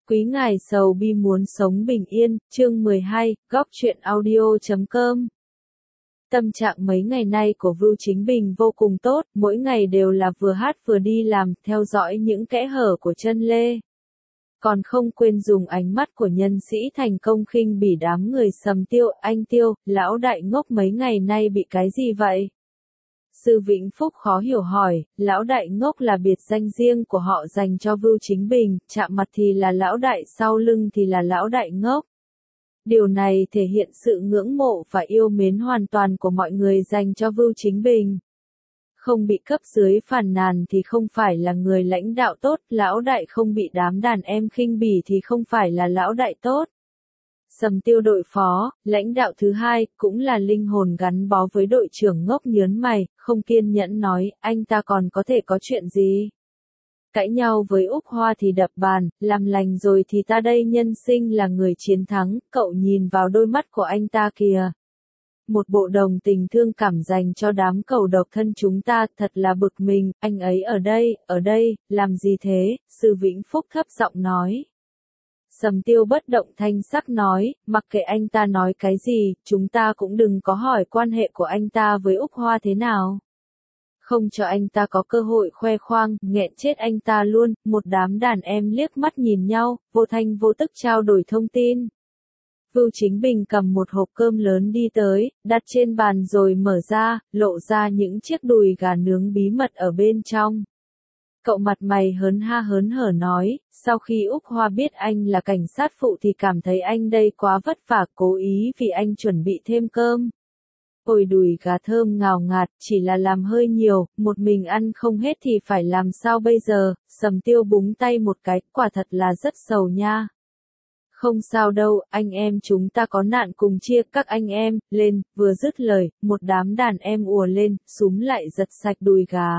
Quý ngài sầu bi muốn sống bình yên, chương 12, góc truyện audio.com. Tâm trạng mấy ngày nay của Vưu Chính Bình vô cùng tốt, mỗi ngày đều là vừa hát vừa đi làm, theo dõi những kẽ hở của chân lê. Còn không quên dùng ánh mắt của nhân sĩ thành công khinh bỉ đám người Sầm Tiêu, anh Tiêu, lão đại ngốc mấy ngày nay bị cái gì vậy? Sư Vĩnh Phúc khó hiểu hỏi, lão đại ngốc là biệt danh riêng của họ dành cho Vưu Chính Bình, chạm mặt thì là lão đại, sau lưng thì là lão đại ngốc. Điều này thể hiện sự ngưỡng mộ và yêu mến hoàn toàn của mọi người dành cho Vưu Chính Bình. Không bị cấp dưới phàn nàn thì không phải là người lãnh đạo tốt, lão đại không bị đám đàn em khinh bỉ thì không phải là lão đại tốt. Sầm Tiêu đội phó, lãnh đạo thứ hai, cũng là linh hồn gắn bó với đội trưởng ngốc nhớn mày, không kiên nhẫn nói, anh ta còn có thể có chuyện gì? Cãi nhau với Úc Hoa thì đập bàn, làm lành rồi thì ta đây nhân sinh là người chiến thắng, cậu nhìn vào đôi mắt của anh ta kìa. Một bộ đồng tình thương cảm dành cho đám cầu độc thân chúng ta, thật là bực mình, anh ấy ở đây, làm gì thế, Sư Vĩnh Phúc thấp giọng nói. Sầm Tiêu bất động thanh sắc nói, mặc kệ anh ta nói cái gì, chúng ta cũng đừng có hỏi quan hệ của anh ta với Úc Hoa thế nào. Không cho anh ta có cơ hội khoe khoang, nghẹn chết anh ta luôn, một đám đàn em liếc mắt nhìn nhau, vô thanh vô tức trao đổi thông tin. Vưu Chính Bình cầm một hộp cơm lớn đi tới, đặt trên bàn rồi mở ra, lộ ra những chiếc đùi gà nướng bí mật ở bên trong. Cậu mặt mày hớn ha hớn hở nói, sau khi Úc Hoa biết anh là cảnh sát phụ thì cảm thấy anh đây quá vất vả, cố ý vì anh chuẩn bị thêm cơm. Ôi đùi gà thơm ngào ngạt, chỉ là làm hơi nhiều, một mình ăn không hết thì phải làm sao bây giờ, Sầm Tiêu búng tay một cái, quả thật là rất sầu nha. Không sao đâu, anh em chúng ta có nạn cùng chia, các anh em, lên, vừa dứt lời, một đám đàn em ùa lên, súm lại giật sạch đùi gà.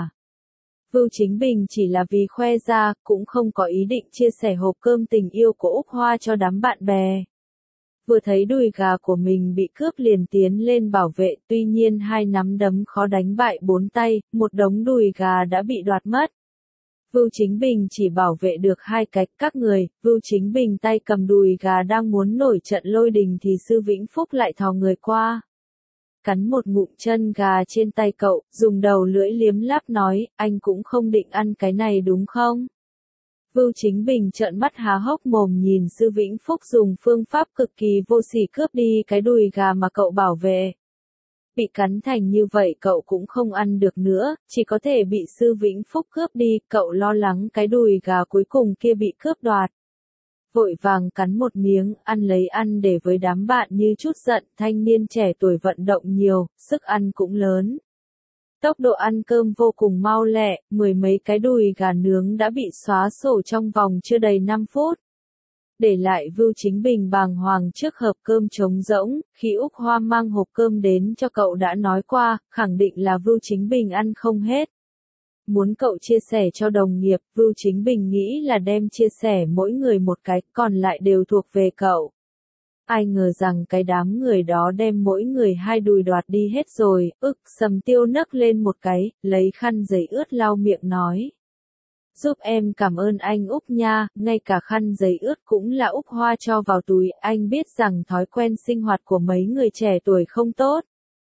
Vưu Chính Bình chỉ là vì khoe ra, cũng không có ý định chia sẻ hộp cơm tình yêu của Úc Hoa cho đám bạn bè. Vừa thấy đùi gà của mình bị cướp liền tiến lên bảo vệ, tuy nhiên hai nắm đấm khó đánh bại bốn tay, một đống đùi gà đã bị đoạt mất. Vưu Chính Bình chỉ bảo vệ được hai cách các người, Vưu Chính Bình tay cầm đùi gà đang muốn nổi trận lôi đình thì Sư Vĩnh Phúc lại thò người qua. Cắn một ngụm chân gà trên tay cậu, dùng đầu lưỡi liếm láp nói, anh cũng không định ăn cái này đúng không? Vưu Chính Bình trợn mắt há hốc mồm nhìn Sư Vĩnh Phúc dùng phương pháp cực kỳ vô sỉ cướp đi cái đùi gà mà cậu bảo vệ. Bị cắn thành như vậy cậu cũng không ăn được nữa, chỉ có thể bị Sư Vĩnh Phúc cướp đi, cậu lo lắng cái đùi gà cuối cùng kia bị cướp đoạt. Vội vàng cắn một miếng, ăn lấy ăn để với đám bạn như chút giận, thanh niên trẻ tuổi vận động nhiều, sức ăn cũng lớn. Tốc độ ăn cơm vô cùng mau lẹ, mười mấy cái đùi gà nướng đã bị xóa sổ trong vòng chưa đầy 5 phút. Để lại Vưu Chính Bình bàng hoàng trước hộp cơm trống rỗng, khi Úc Hoa mang hộp cơm đến cho cậu đã nói qua, khẳng định là Vưu Chính Bình ăn không hết. Muốn cậu chia sẻ cho đồng nghiệp, Vưu Chính Bình nghĩ là đem chia sẻ mỗi người một cái, còn lại đều thuộc về cậu. Ai ngờ rằng cái đám người đó đem mỗi người hai đùi đoạt đi hết rồi, Sầm Tiêu nấc lên một cái, lấy khăn giấy ướt lau miệng nói. Giúp em cảm ơn anh Úc nha, ngay cả khăn giấy ướt cũng là Úc Hoa cho vào túi, anh biết rằng thói quen sinh hoạt của mấy người trẻ tuổi không tốt.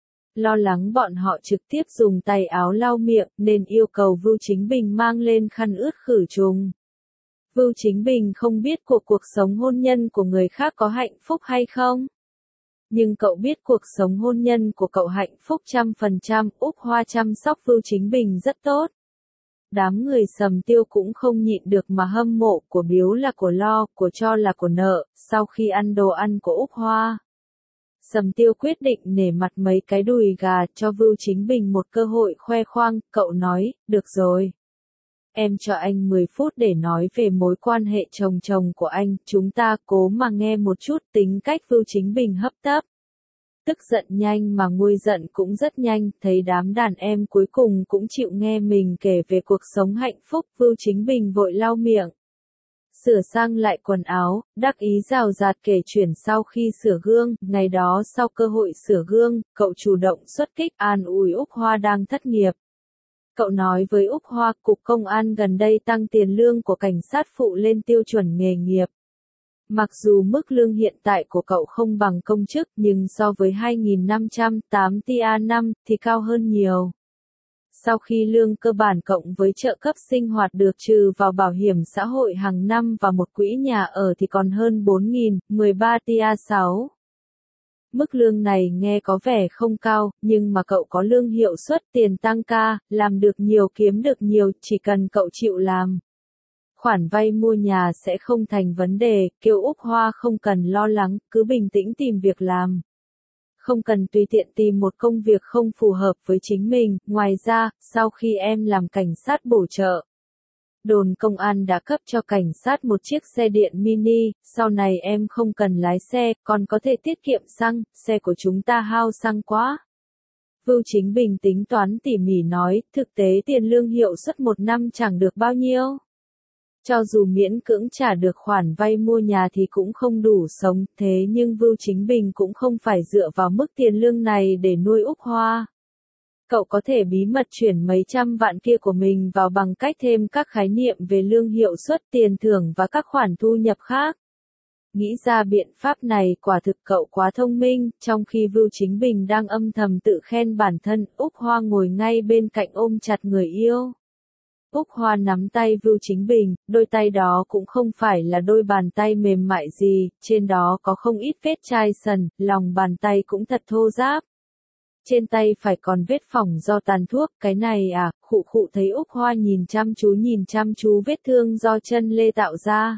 Lo lắng bọn họ trực tiếp dùng tay áo lau miệng, nên yêu cầu Vưu Chính Bình mang lên khăn ướt khử trùng. Vưu Chính Bình không biết cuộc sống hôn nhân của người khác có hạnh phúc hay không. Nhưng cậu biết cuộc sống hôn nhân của cậu hạnh phúc 100%, Úc Hoa chăm sóc Vưu Chính Bình rất tốt. Đám người Sầm Tiêu cũng không nhịn được mà hâm mộ, của biếu là của lo, của cho là của nợ, sau khi ăn đồ ăn của Úc Hoa. Sầm Tiêu quyết định nể mặt mấy cái đùi gà, cho Vưu Chính Bình một cơ hội khoe khoang, cậu nói, được rồi. Em cho anh 10 phút để nói về mối quan hệ chồng của anh, chúng ta cố mà nghe một chút, tính cách Vưu Chính Bình hấp tấp. Tức giận nhanh mà nguôi giận cũng rất nhanh, thấy đám đàn em cuối cùng cũng chịu nghe mình kể về cuộc sống hạnh phúc, Vưu Chính Bình vội lau miệng. Sửa sang lại quần áo, đắc ý rào rạt kể chuyện sau khi sửa gương, ngày đó sau cơ hội sửa gương, cậu chủ động xuất kích an ủi Úc Hoa đang thất nghiệp. Cậu nói với Úc Hoa, Cục Công an gần đây tăng tiền lương của cảnh sát phụ lên tiêu chuẩn nghề nghiệp. Mặc dù mức lương hiện tại của cậu không bằng công chức nhưng so với 2.508 tia năm thì cao hơn nhiều. Sau khi lương cơ bản cộng với trợ cấp sinh hoạt được trừ vào bảo hiểm xã hội hàng năm và một quỹ nhà ở thì còn hơn 4.013 tia 6. Mức lương này nghe có vẻ không cao, nhưng mà cậu có lương hiệu suất tiền tăng ca, làm được nhiều kiếm được nhiều, chỉ cần cậu chịu làm. Khoản vay mua nhà sẽ không thành vấn đề, Kiều Úc Hoa không cần lo lắng, cứ bình tĩnh tìm việc làm. Không cần tùy tiện tìm một công việc không phù hợp với chính mình, ngoài ra, sau khi em làm cảnh sát bổ trợ, đồn công an đã cấp cho cảnh sát một chiếc xe điện mini, sau này em không cần lái xe, còn có thể tiết kiệm xăng, xe của chúng ta hao xăng quá. Vưu Chính Bình tính toán tỉ mỉ nói, thực tế tiền lương hiệu suất một năm chẳng được bao nhiêu. Cho dù miễn cưỡng trả được khoản vay mua nhà thì cũng không đủ sống, thế nhưng Vưu Chính Bình cũng không phải dựa vào mức tiền lương này để nuôi Úc Hoa. Cậu có thể bí mật chuyển mấy trăm vạn kia của mình vào bằng cách thêm các khái niệm về lương hiệu suất, tiền thưởng và các khoản thu nhập khác. Nghĩ ra biện pháp này quả thực cậu quá thông minh, trong khi Vưu Chính Bình đang âm thầm tự khen bản thân, Úc Hoa ngồi ngay bên cạnh ôm chặt người yêu. Úc Hoa nắm tay Vưu Chính Bình, đôi tay đó cũng không phải là đôi bàn tay mềm mại gì, trên đó có không ít vết chai sần, lòng bàn tay cũng thật thô ráp. Trên tay phải còn vết phỏng do tàn thuốc, cái này à, khụ khụ thấy Úc Hoa nhìn chăm chú vết thương do chân lê tạo ra.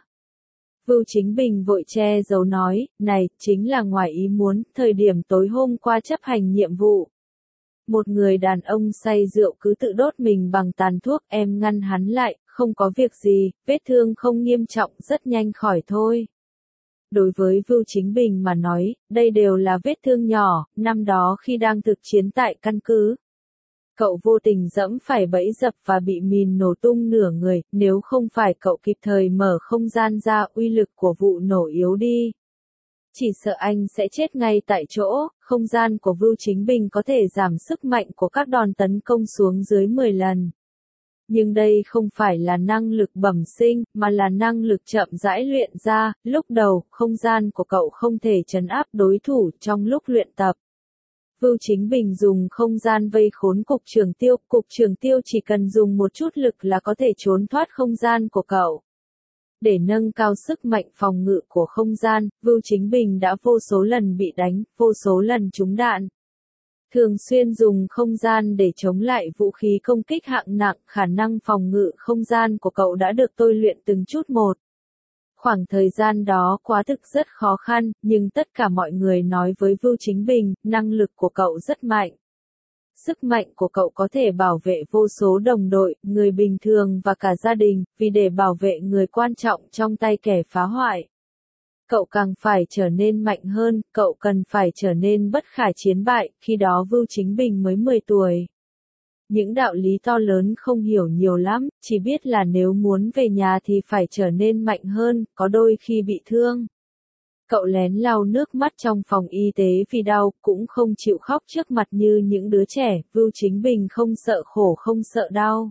Vưu Chính Bình vội che giấu nói, này, chính là ngoài ý muốn, thời điểm tối hôm qua chấp hành nhiệm vụ. Một người đàn ông say rượu cứ tự đốt mình bằng tàn thuốc, em ngăn hắn lại, không có việc gì, vết thương không nghiêm trọng, rất nhanh khỏi thôi. Đối với Vưu Chính Bình mà nói, đây đều là vết thương nhỏ, năm đó khi đang thực chiến tại căn cứ. Cậu vô tình dẫm phải bẫy dập và bị mìn nổ tung nửa người, nếu không phải cậu kịp thời mở không gian ra, uy lực của vụ nổ yếu đi. Chỉ sợ anh sẽ chết ngay tại chỗ, không gian của Vưu Chính Bình có thể giảm sức mạnh của các đòn tấn công xuống dưới 10 lần. Nhưng đây không phải là năng lực bẩm sinh, mà là năng lực chậm rãi luyện ra, lúc đầu, không gian của cậu không thể trấn áp đối thủ trong lúc luyện tập. Vưu Chính Bình dùng không gian vây khốn cục trưởng tiêu chỉ cần dùng một chút lực là có thể trốn thoát không gian của cậu. Để nâng cao sức mạnh phòng ngự của không gian, Vưu Chính Bình đã vô số lần bị đánh, vô số lần trúng đạn. Thường xuyên dùng không gian để chống lại vũ khí công kích hạng nặng, khả năng phòng ngự không gian của cậu đã được tôi luyện từng chút một. Khoảng thời gian đó quá thực rất khó khăn, nhưng tất cả mọi người nói với Vưu Chính Bình, năng lực của cậu rất mạnh. Sức mạnh của cậu có thể bảo vệ vô số đồng đội, người bình thường và cả gia đình, vì để bảo vệ người quan trọng trong tay kẻ phá hoại. Cậu càng phải trở nên mạnh hơn, cậu cần phải trở nên bất khả chiến bại, khi đó Vưu Chính Bình mới 10 tuổi. Những đạo lý to lớn không hiểu nhiều lắm, chỉ biết là nếu muốn về nhà thì phải trở nên mạnh hơn, có đôi khi bị thương. Cậu lén lau nước mắt trong phòng y tế vì đau, cũng không chịu khóc trước mặt như những đứa trẻ, Vưu Chính Bình không sợ khổ không sợ đau.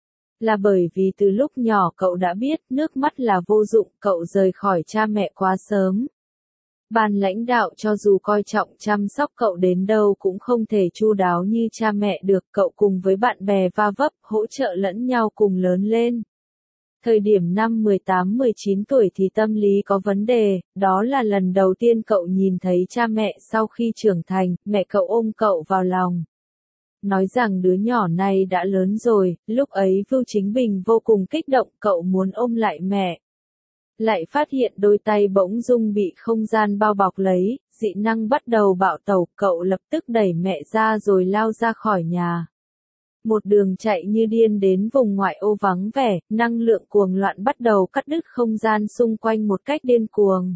Là bởi vì từ lúc nhỏ cậu đã biết nước mắt là vô dụng, cậu rời khỏi cha mẹ quá sớm. Ban lãnh đạo cho dù coi trọng chăm sóc cậu đến đâu cũng không thể chu đáo như cha mẹ được, cậu cùng với bạn bè va vấp, hỗ trợ lẫn nhau cùng lớn lên. Thời điểm năm 18-19 tuổi thì tâm lý có vấn đề, đó là lần đầu tiên cậu nhìn thấy cha mẹ sau khi trưởng thành, mẹ cậu ôm cậu vào lòng. Nói rằng đứa nhỏ này đã lớn rồi, lúc ấy Vưu Chính Bình vô cùng kích động, cậu muốn ôm lại mẹ. Lại phát hiện đôi tay bỗng dưng bị không gian bao bọc lấy, dị năng bắt đầu bạo tẩu, cậu lập tức đẩy mẹ ra rồi lao ra khỏi nhà. Một đường chạy như điên đến vùng ngoại ô vắng vẻ, năng lượng cuồng loạn bắt đầu cắt đứt không gian xung quanh một cách điên cuồng.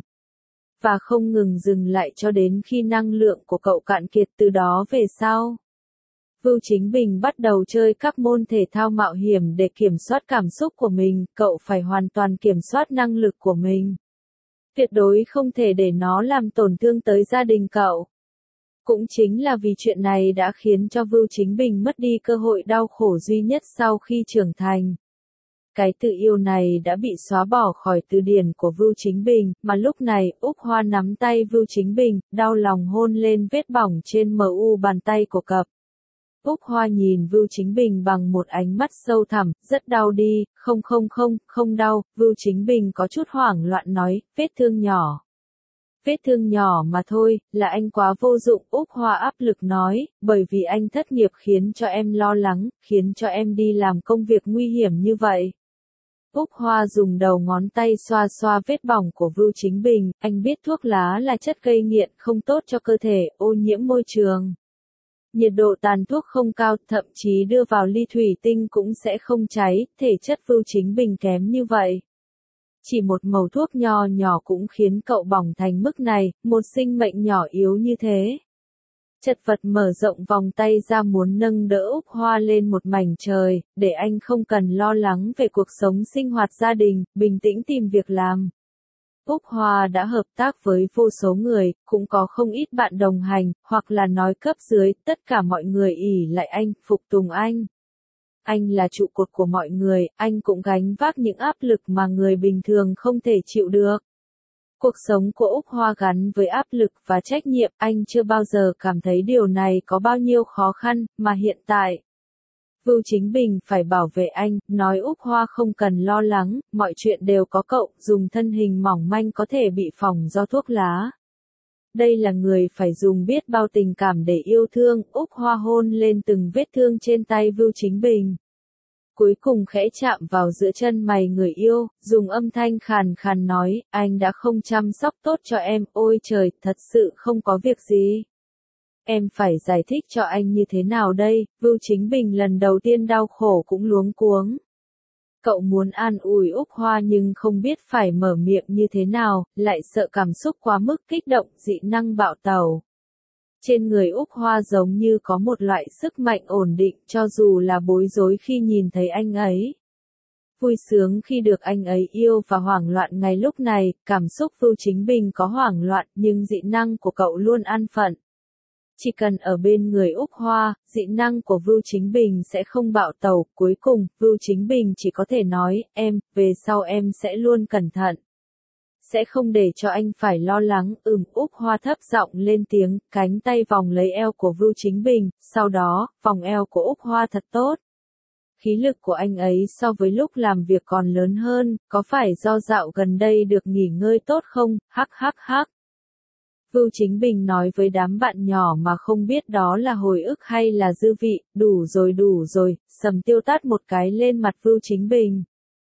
Và không ngừng dừng lại cho đến khi năng lượng của cậu cạn kiệt, từ đó về sau. Vưu Chính Bình bắt đầu chơi các môn thể thao mạo hiểm để kiểm soát cảm xúc của mình, cậu phải hoàn toàn kiểm soát năng lực của mình. Tuyệt đối không thể để nó làm tổn thương tới gia đình cậu. Cũng chính là vì chuyện này đã khiến cho Vưu Chính Bình mất đi cơ hội đau khổ duy nhất sau khi trưởng thành. Cái từ yêu này đã bị xóa bỏ khỏi từ điển của Vưu Chính Bình, mà lúc này, Úc Hoa nắm tay Vưu Chính Bình, đau lòng hôn lên vết bỏng trên mu bàn tay của cậu. Úc Hoa nhìn Vưu Chính Bình bằng một ánh mắt sâu thẳm, rất đau đi, không đau, Vưu Chính Bình có chút hoảng loạn nói, vết thương nhỏ. Vết thương nhỏ mà thôi, là anh quá vô dụng, Úc Hoa áp lực nói, bởi vì anh thất nghiệp khiến cho em lo lắng, khiến cho em đi làm công việc nguy hiểm như vậy. Úc Hoa dùng đầu ngón tay xoa xoa vết bỏng của Vưu Chính Bình, anh biết thuốc lá là chất gây nghiện không tốt cho cơ thể, ô nhiễm môi trường. Nhiệt độ tàn thuốc không cao, thậm chí đưa vào ly thủy tinh cũng sẽ không cháy, thể chất Vưu Chính Bình kém như vậy. Chỉ một mẩu thuốc nho nhỏ cũng khiến cậu bỏng thành mức này, một sinh mệnh nhỏ yếu như thế. Chật vật mở rộng vòng tay ra muốn nâng đỡ Úc Hoa lên một mảnh trời, để anh không cần lo lắng về cuộc sống sinh hoạt gia đình, bình tĩnh tìm việc làm. Úc Hoa đã hợp tác với vô số người, cũng có không ít bạn đồng hành, hoặc là nói cấp dưới, tất cả mọi người ỷ lại anh, phục tùng anh. Anh là trụ cột của mọi người, anh cũng gánh vác những áp lực mà người bình thường không thể chịu được. Cuộc sống của Úc Hoa gắn với áp lực và trách nhiệm, anh chưa bao giờ cảm thấy điều này có bao nhiêu khó khăn, mà hiện tại. Vưu Chính Bình phải bảo vệ anh, nói Úc Hoa không cần lo lắng, mọi chuyện đều có cậu, dùng thân hình mỏng manh có thể bị phỏng do thuốc lá. Đây là người phải dùng biết bao tình cảm để yêu thương, Úc Hoa hôn lên từng vết thương trên tay Vưu Chính Bình. Cuối cùng khẽ chạm vào giữa chân mày người yêu, dùng âm thanh khàn khàn nói, anh đã không chăm sóc tốt cho em, ôi trời, thật sự không có việc gì. Em phải giải thích cho anh như thế nào đây, Vưu Chính Bình lần đầu tiên đau khổ cũng luống cuống. Cậu muốn an ủi Úc Hoa nhưng không biết phải mở miệng như thế nào, lại sợ cảm xúc quá mức kích động, dị năng bạo tẩu. Trên người Úc Hoa giống như có một loại sức mạnh ổn định cho dù là bối rối khi nhìn thấy anh ấy. Vui sướng khi được anh ấy yêu và hoảng loạn ngay lúc này, cảm xúc Vưu Chính Bình có hoảng loạn nhưng dị năng của cậu luôn an phận. Chỉ cần ở bên người Úc Hoa, dị năng của Vưu Chính Bình sẽ không bạo tẩu, cuối cùng, Vưu Chính Bình chỉ có thể nói, em, về sau em sẽ luôn cẩn thận. Sẽ không để cho anh phải lo lắng, Úc Hoa thấp giọng lên tiếng, cánh tay vòng lấy eo của Vưu Chính Bình, sau đó, vòng eo của Úc Hoa thật tốt. Khí lực của anh ấy so với lúc làm việc còn lớn hơn, có phải do dạo gần đây được nghỉ ngơi tốt không, hắc. Vưu Chính Bình nói với đám bạn nhỏ mà không biết đó là hồi ức hay là dư vị, đủ rồi, Sầm Tiêu tát một cái lên mặt Vưu Chính Bình.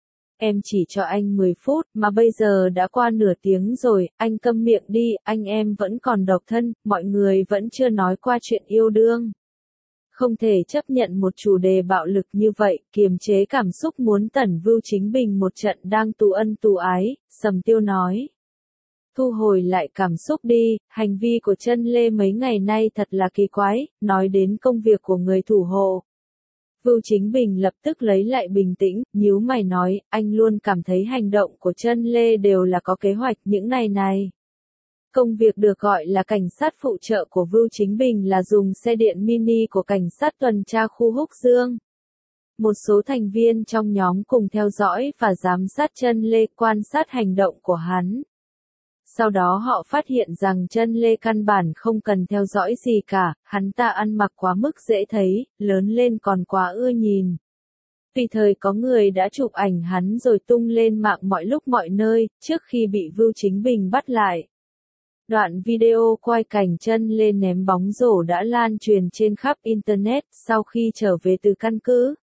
Em chỉ cho anh 10 phút, mà bây giờ đã qua nửa tiếng rồi, anh câm miệng đi, anh em vẫn còn độc thân, mọi người vẫn chưa nói qua chuyện yêu đương. Không thể chấp nhận một chủ đề bạo lực như vậy, kiềm chế cảm xúc muốn tẩn Vưu Chính Bình một trận đang tù ân tù ái, Sầm Tiêu nói. Thu hồi lại cảm xúc đi, hành vi của Chân Lê mấy ngày nay thật là kỳ quái, nói đến công việc của người thủ hộ. Vưu Chính Bình lập tức lấy lại bình tĩnh, nhíu mày nói, anh luôn cảm thấy hành động của Chân Lê đều là có kế hoạch những này. Công việc được gọi là cảnh sát phụ trợ của Vưu Chính Bình là dùng xe điện mini của cảnh sát tuần tra khu Húc Dương. Một số thành viên trong nhóm cùng theo dõi và giám sát Chân Lê, quan sát hành động của hắn. Sau đó họ phát hiện rằng Chân Lê căn bản không cần theo dõi gì cả, hắn ta ăn mặc quá mức dễ thấy, lớn lên còn quá ưa nhìn. Tùy thời có người đã chụp ảnh hắn rồi tung lên mạng mọi lúc mọi nơi, trước khi bị Vưu Chính Bình bắt lại. Đoạn video quay cảnh Chân Lê ném bóng rổ đã lan truyền trên khắp Internet sau khi trở về từ căn cứ.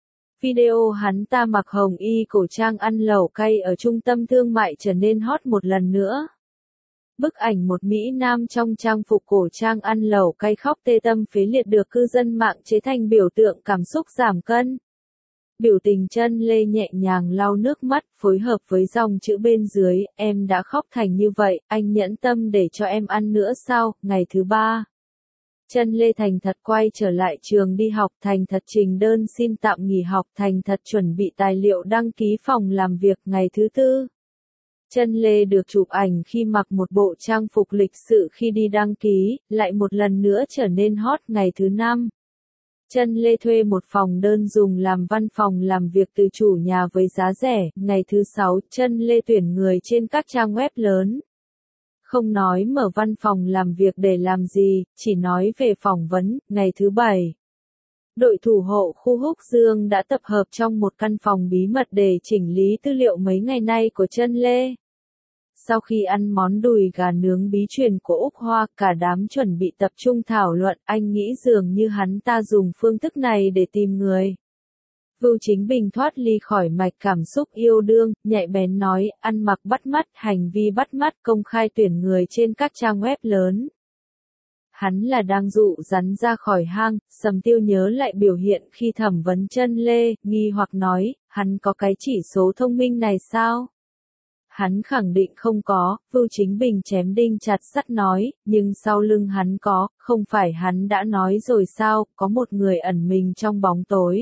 Video hắn ta mặc hồng y cổ trang ăn lẩu cay ở trung tâm thương mại trở nên hot một lần nữa. Bức ảnh một Mỹ Nam trong trang phục cổ trang ăn lẩu cay khóc tê tâm phế liệt được cư dân mạng chế thành biểu tượng cảm xúc giảm cân. Biểu tình Chân Lê nhẹ nhàng lau nước mắt, phối hợp với dòng chữ bên dưới, em đã khóc thành như vậy, anh nhẫn tâm để cho em ăn nữa sao, ngày thứ 3. Chân Lê thành thật quay trở lại trường đi học, thành thật trình đơn xin tạm nghỉ học, thành thật chuẩn bị tài liệu đăng ký phòng làm việc ngày thứ 4. Chân Lê được chụp ảnh khi mặc một bộ trang phục lịch sự khi đi đăng ký, lại một lần nữa trở nên hot ngày thứ 5. Chân Lê thuê một phòng đơn dùng làm văn phòng làm việc từ chủ nhà với giá rẻ. Ngày thứ 6, Chân Lê tuyển người trên các trang web lớn. Không nói mở văn phòng làm việc để làm gì, chỉ nói về phỏng vấn. Ngày thứ 7, đội thủ hộ khu Húc Dương đã tập hợp trong một căn phòng bí mật để chỉnh lý tư liệu mấy ngày nay của Chân Lê. Sau khi ăn món đùi gà nướng bí truyền của Úc Hoa, cả đám chuẩn bị tập trung thảo luận. Anh nghĩ dường như hắn ta dùng phương thức này để tìm người. Vưu Chính Bình thoát ly khỏi mạch cảm xúc yêu đương, nhạy bén nói, ăn mặc bắt mắt, hành vi bắt mắt, công khai tuyển người trên các trang web lớn. Hắn là đang dụ rắn ra khỏi hang. Sầm Tiêu nhớ lại biểu hiện khi thẩm vấn Chân Lê, nghi hoặc nói, hắn có cái chỉ số thông minh này sao? Hắn khẳng định không có. Vưu Chính Bình chém đinh chặt sắt nói, nhưng sau lưng hắn có, không phải hắn đã nói rồi sao, có một người ẩn mình trong bóng tối.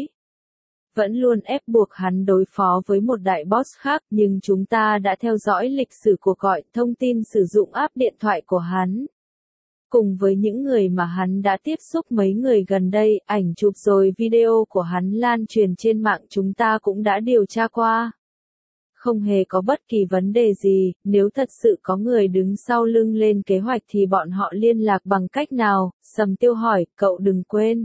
Vẫn luôn ép buộc hắn đối phó với một đại boss khác, nhưng chúng ta đã theo dõi lịch sử cuộc gọi, thông tin sử dụng app điện thoại của hắn. Cùng với những người mà hắn đã tiếp xúc mấy người gần đây, ảnh chụp rồi video của hắn lan truyền trên mạng chúng ta cũng đã điều tra qua. Không hề có bất kỳ vấn đề gì. Nếu thật sự có người đứng sau lưng lên kế hoạch thì bọn họ liên lạc bằng cách nào? Sầm Tiêu hỏi, cậu đừng quên.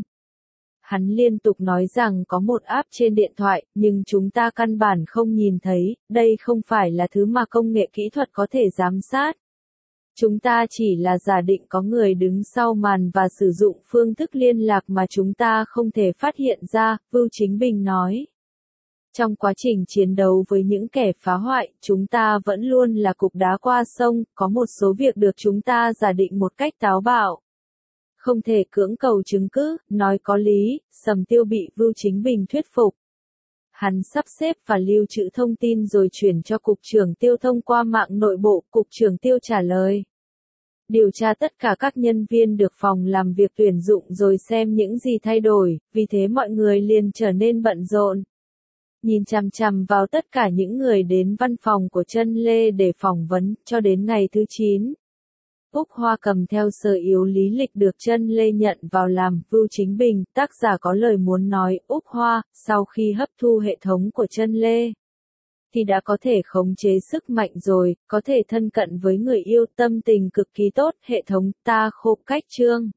Hắn liên tục nói rằng có một app trên điện thoại, nhưng chúng ta căn bản không nhìn thấy. Đây không phải là thứ mà công nghệ kỹ thuật có thể giám sát. Chúng ta chỉ là giả định có người đứng sau màn và sử dụng phương thức liên lạc mà chúng ta không thể phát hiện ra, Vưu Chính Bình nói. Trong quá trình chiến đấu với những kẻ phá hoại, chúng ta vẫn luôn là cục đá qua sông, có một số việc được chúng ta giả định một cách táo bạo. Không thể cưỡng cầu chứng cứ, nói có lý. Sầm Tiêu bị Vưu Chính Bình thuyết phục. Hắn sắp xếp và lưu trữ thông tin rồi chuyển cho Cục trưởng Tiêu thông qua mạng nội bộ. Cục trưởng Tiêu trả lời. Điều tra tất cả các nhân viên được phòng làm việc tuyển dụng rồi xem những gì thay đổi, vì thế mọi người liền trở nên bận rộn. Nhìn chằm chằm vào tất cả những người đến văn phòng của Chân Lê để phỏng vấn, cho đến ngày thứ 9. Úc Hoa cầm theo sơ yếu lý lịch được Chân Lê nhận vào làm. Vưu Chính Bình, tác giả có lời muốn nói. Úc Hoa, sau khi hấp thu hệ thống của Chân Lê, thì đã có thể khống chế sức mạnh rồi, có thể thân cận với người yêu, tâm tình cực kỳ tốt. Hệ thống ta khô cách chương.